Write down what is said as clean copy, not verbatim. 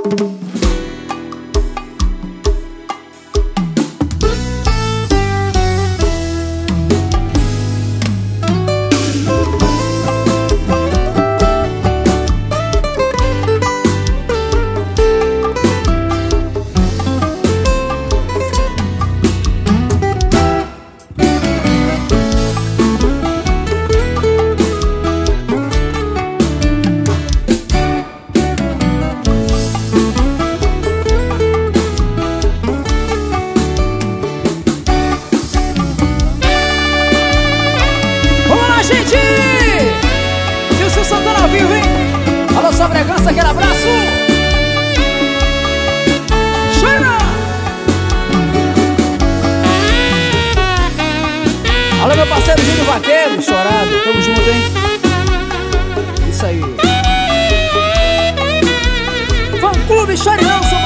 Sobregança, aquele abraço. Chega! Alô, meu parceiro Júnior Vaqueiro, chorado, tamo junto, hein? Isso aí. Fã Clube Chorião, São